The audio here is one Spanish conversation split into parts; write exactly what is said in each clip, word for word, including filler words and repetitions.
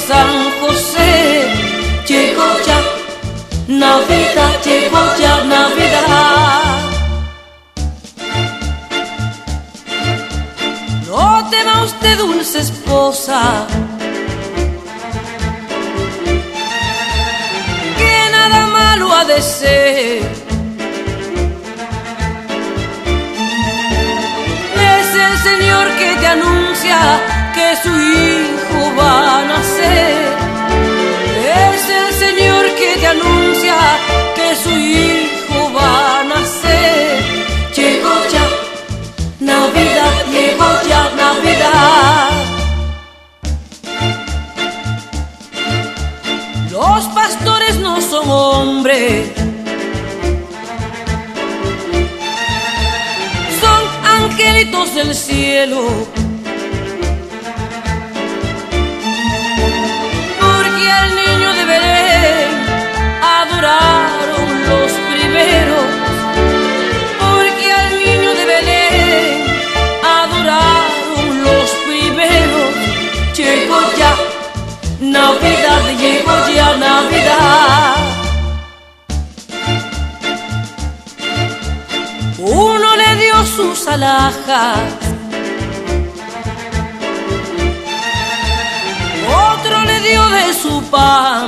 San José. Llegó ya Navidad, llegó ya Navidad. No tema usted, dulce esposa, que nada malo ha de ser. Es el Señor que te anuncia que su hijo va a nacer. Es el Señor que te anuncia que su hijo va a nacer. Llegó ya Navidad, llegó ya Navidad. Los pastores no son hombres, son angelitos del cielo. Porque al niño de Belén adoraron los primeros. Porque al niño de Belén adoraron los primeros. Llegó ya Navidad, llegó ya Navidad. Uno le dio sus alhajas, otro le dio de su pan,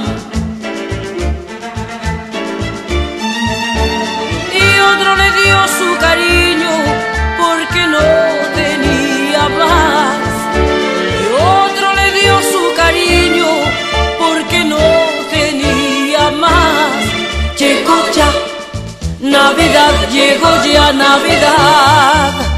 y otro le dio su cariño porque no tenía más. Y otro le dio su cariño porque no tenía más. Llegó ya Navidad, llegó ya Navidad.